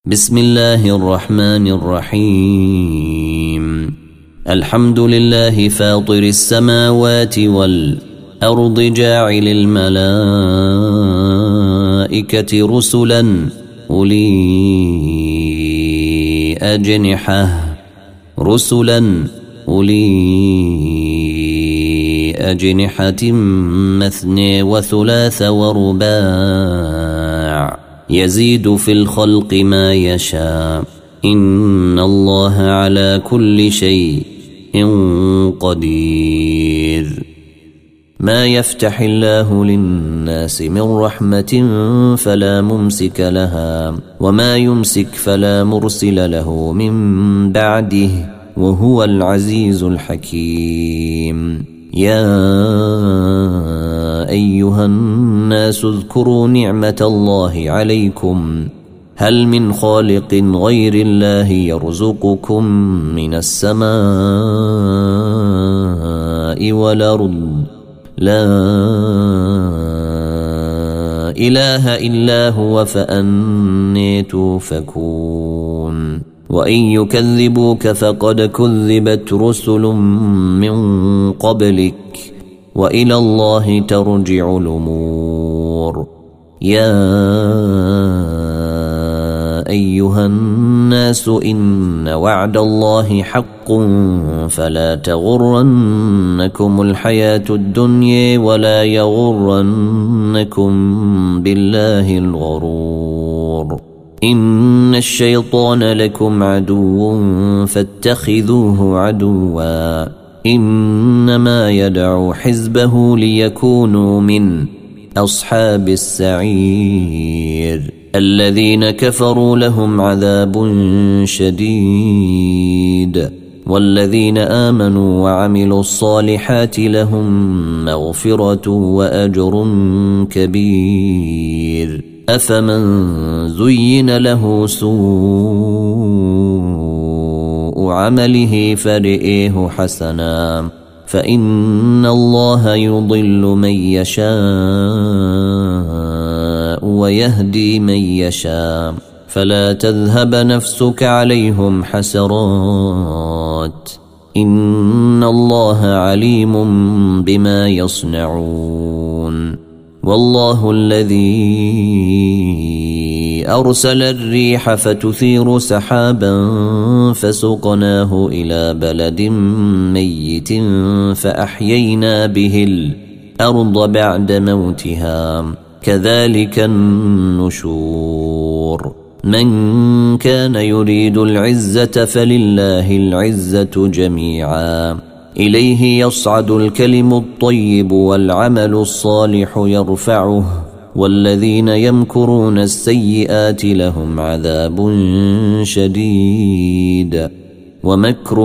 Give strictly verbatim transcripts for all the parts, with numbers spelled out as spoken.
بسم الله الرحمن الرحيم. الحمد لله فاطر السماوات والأرض جاعل الملائكة رسلا أولي أجنحة رسلا أولي أجنحة مثني وثلاث ورباع يزيد في الخلق ما يشاء إن الله على كل شيء قدير. ما يفتح الله للناس من رحمة فلا ممسك لها وما يمسك فلا مرسل له من بعده وهو العزيز الحكيم. يا أيها الناس اذكروا نعمة الله عليكم هل من خالق غير الله يرزقكم من السماء والأرض لا إله إلا هو فأني توفكون. وإن يكذبوك فقد كذبت رسل من قبلك وإلى الله ترجع الأمور. يا أيها الناس إن وعد الله حق فلا تغرنكم الحياة الدنيا ولا يغرنكم بالله الغرور. إن الشيطان لكم عدو فاتخذوه عدوا إنما يدعو حزبه ليكونوا من أصحاب السعير. الذين كفروا لهم عذاب شديد والذين آمنوا وعملوا الصالحات لهم مغفرة وأجر كبير. أفمن زين له سوء عمله فرئيه حسنا فإن الله يضل من يشاء ويهدي من يشاء فلا تذهب نفسك عليهم حسرات إن الله عليم بما يصنعون. والله الذي أرسل الريح فتثير سحابا فسقناه إلى بلد ميت فأحيينا به الأرض بعد موتها كذلك النشور. من كان يريد العزة فلله العزة جميعا إليه يصعد الكلم الطيب والعمل الصالح يرفعه والذين يمكرون السيئات لهم عذاب شديد ومكر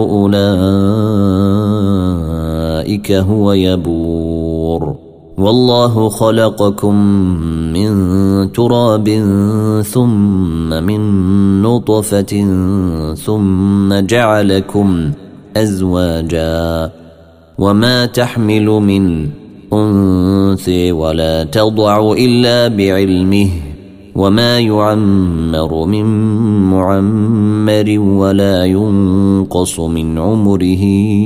أولئك هو يبور. والله خلقكم من تراب ثم من نطفة ثم جعلكم أزواجا وما تحمل من أنثى ولا تضع إلا بعلمه وما يعمر من معمر ولا ينقص من عمره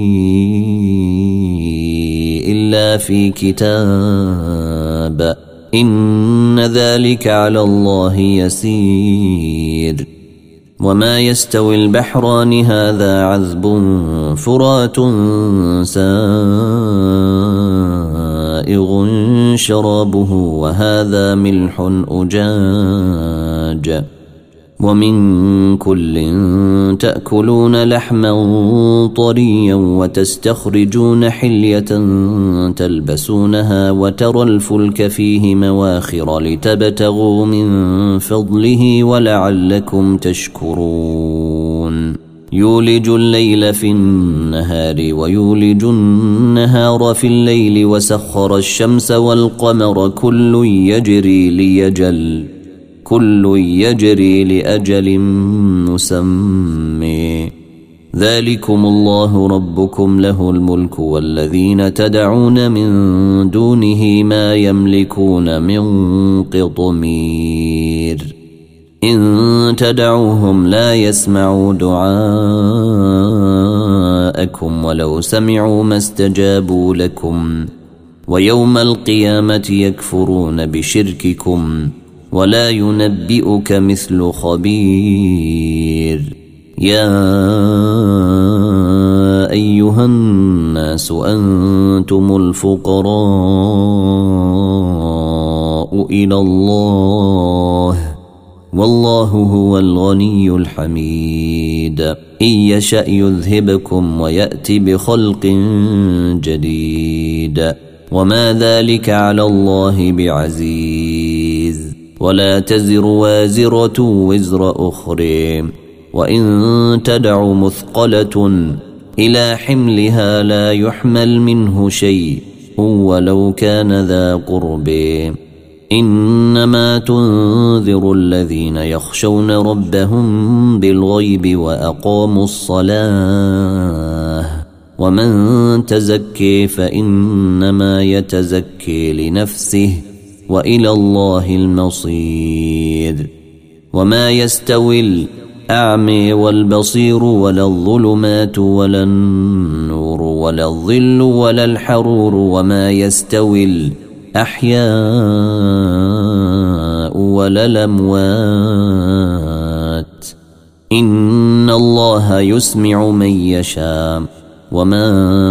إلا في كتاب إن ذلك على الله يسير. وما يستوي البحران هذا عذب فرات سائغ شرابه وهذا ملح أجاج ومن كل تأكلون لحما طريا وتستخرجون حلية تلبسونها وترى الفلك فيه مواخر لتبتغوا من فضله ولعلكم تشكرون. يولج الليل في النهار ويولج النهار في الليل وسخر الشمس والقمر كل يجري ليجل كل يجري لأجل مسمى ذلكم الله ربكم له الملك والذين تدعون من دونه ما يملكون من قطمير إن تدعوهم لا يسمعوا دعاءكم ولو سمعوا ما استجابوا لكم ويوم القيامة يكفرون بشرككم ولا ينبئك مثل خبير. يا أيها الناس أنتم الفقراء إلى الله والله هو الغني الحميد. إن يشأ يذهبكم ويأتي بخلق جديد وما ذلك على الله بعزيز. ولا تزر وازرة وزر أخرى وإن تدع مثقلة إلى حملها لا يحمل منه شيء ولو كان ذا قرب. إنما تنذر الذين يخشون ربهم بالغيب وأقاموا الصلاة ومن تزكي فإنما يتزكي لنفسه وإلى الله المصير. وما يستوي الأعمى والبصير ولا الظلمات ولا النور ولا الظل ولا الحرور وما يستوي الأحياء ولا الأموات إن الله يسمع من يشاء وما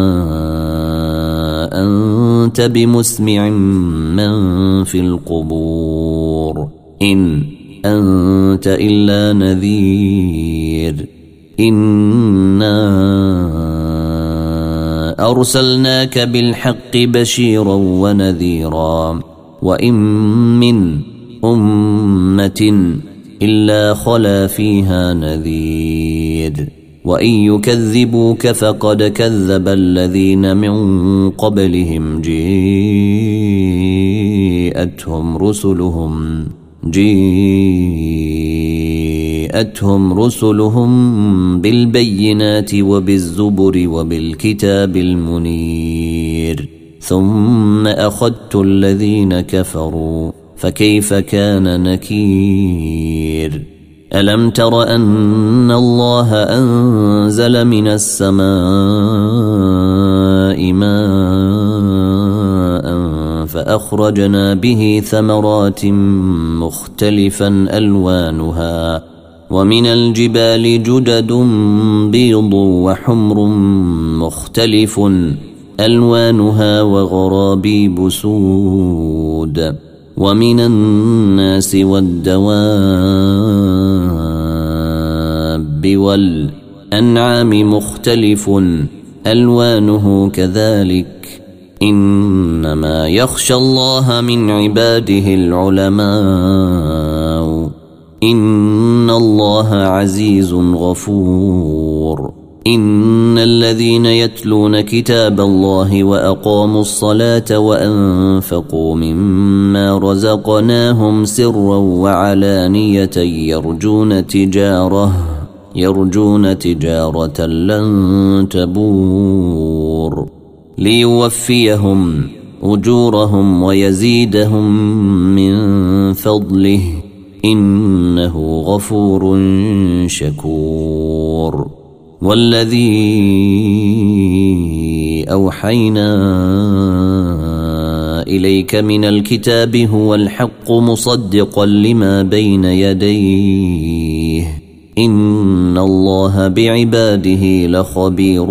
أنت بمسمع من في القبور إن أنت إلا نذير. إنا أرسلناك بالحق بشيرا ونذيرا وإن من أمة إلا خلا فيها نذير وإن يكذبوك فقد كذب الذين من قبلهم جاءتهم رسلهم جاءتهم رسلهم بالبينات وبالزبر وبالكتاب المنير ثم أخذت الذين كفروا فكيف كان نكير. ألم تر أن الله أنزل من السماء ماء فأخرجنا به ثمرات مختلفا ألوانها ومن الجبال جدد بيض وحمر مختلف ألوانها وغرابيب سود ومن الناس والدواب والأنعام مختلف ألوانه كذلك إنما يخشى الله من عباده العلماء إن الله عزيز غفور. إن الذين يتلون كتاب الله وأقاموا الصلاة وأنفقوا مما رزقناهم سرا وعلانية يرجون تجارة يرجون تجارة لن تبور ليوفيهم أجورهم ويزيدهم من فضله إنه غفور شكور. والذي أوحينا إليك من الكتاب هو الحق مصدقا لما بين يديه إن الله بعباده لخبير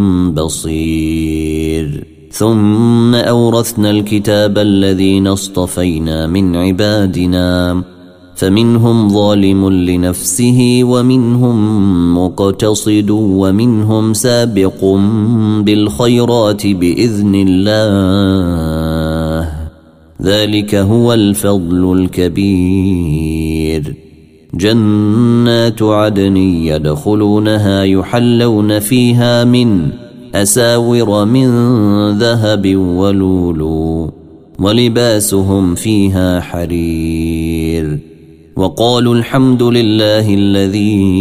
بصير. ثم أورثنا الكتاب الذين اصطفينا من عبادنا فمنهم ظالم لنفسه ومنهم مقتصد ومنهم سابق بالخيرات بإذن الله ذلك هو الفضل الكبير. جنات عدن يدخلونها يحلون فيها من أساور من ذهب ولولو ولباسهم فيها حرير. وقالوا الحمد لله الذي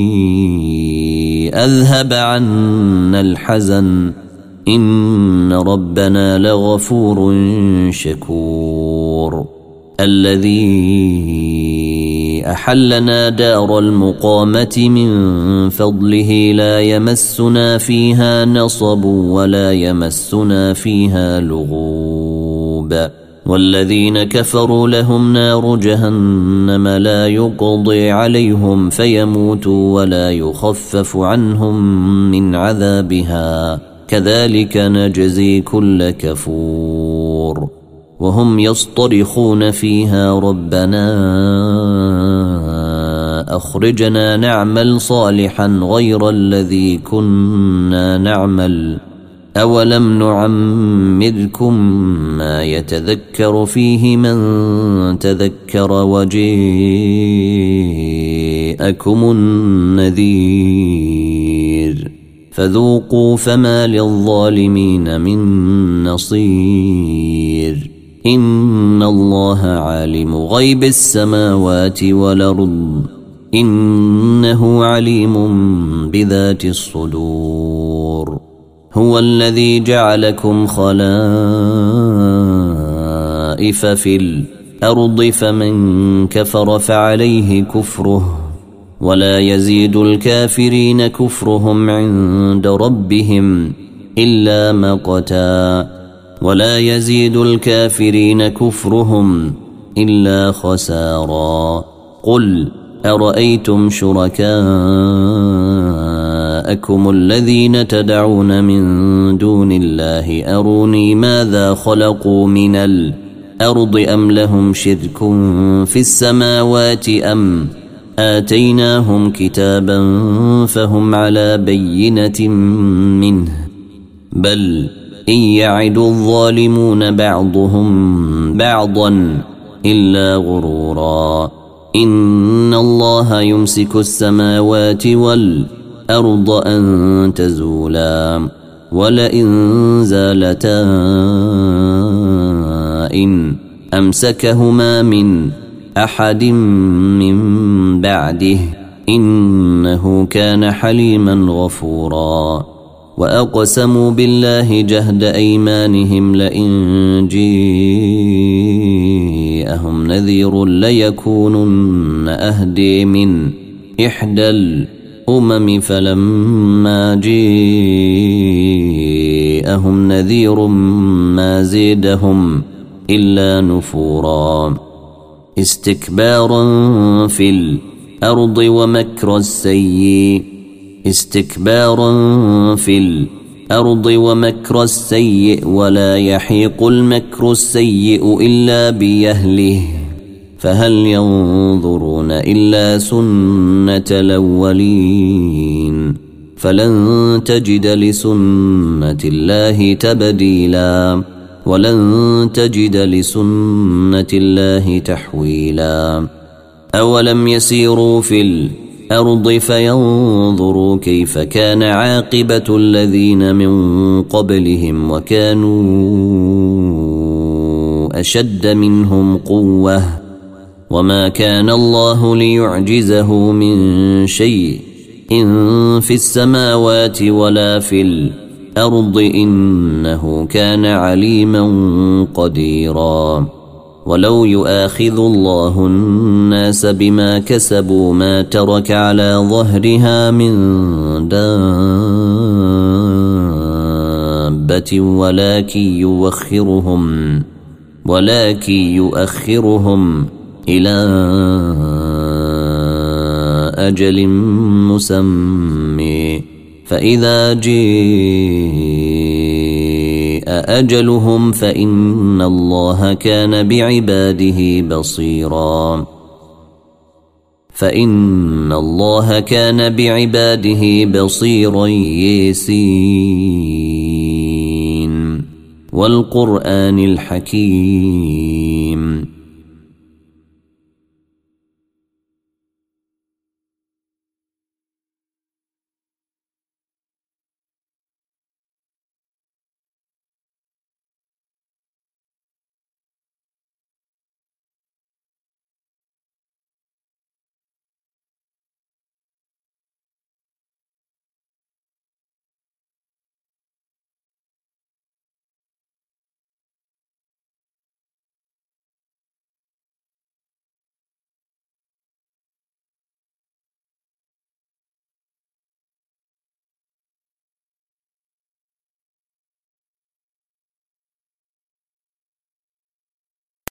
أذهب عنا الحزن إن ربنا لغفور شكور. الذي أحلنا دار المقامة من فضله لا يمسنا فيها نصب ولا يمسنا فيها لغوب والذين كفروا لهم نار جهنم لا يقضي عليهم فيموتوا ولا يخفف عنهم من عذابها كذلك نجزي كل كفور وهم يصطرخون فيها ربنا أخرجنا نعمل صالحا غير الذي كنا نعمل أولم نعمركم ما يتذكر فيه من تذكر وجاءكم النذير فذوقوا فما للظالمين من نصير إن الله عالم غيب السماوات والأرض إنه عليم بذات الصدور هو الذي جعلكم خلائف في الأرض فمن كفر فعليه كفره ولا يزيد الكافرين كفرهم عند ربهم إلا مقتا ولا يزيد الكافرين كفرهم إلا خسارا قل أرأيتم شركاءكم الذين تدعون من دون الله أروني ماذا خلقوا من الأرض أم لهم شرك في السماوات أم آتيناهم كتابا فهم على بينة منه بل إن يعد الظالمون بعضهم بعضا إلا غرورا إن الله يمسك السماوات والأرض أن تزولا ولئن زالتا إن أمسكهما من أحد من بعده إنه كان حليما غفورا وأقسموا بالله جهد أيمانهم لئن جاءهم نذير ليكونن أهدي من إحدى الأمم فلما جاءهم نذير ما زيدهم إلا نفورا استكبارا في الأرض ومكر السيء استكبارا في الأرض ومكر السيء ولا يحيق المكر السيء إلا بأهله فهل ينظرون إلا سنة الأولين فلن تجد لسنة الله تبديلا ولن تجد لسنة الله تحويلا أولم يسيروا في الأرض فينظروا كيف كان عاقبة الذين من قبلهم وكانوا أشد منهم قوة وما كان الله ليعجزه من شيء إن في السماوات ولا في الأرض إنه كان عليما قديرا ولو يؤاخذ الله الناس بما كسبوا ما ترك على ظهرها من دابة ولكن يؤخرهم ولكن يؤخرهم إلى أجل مسمى فإذا جاء أجلهم فإن الله كان بعباده بصيرا فإن الله كان بعباده بصيرا ياسين والقرآن الحكيم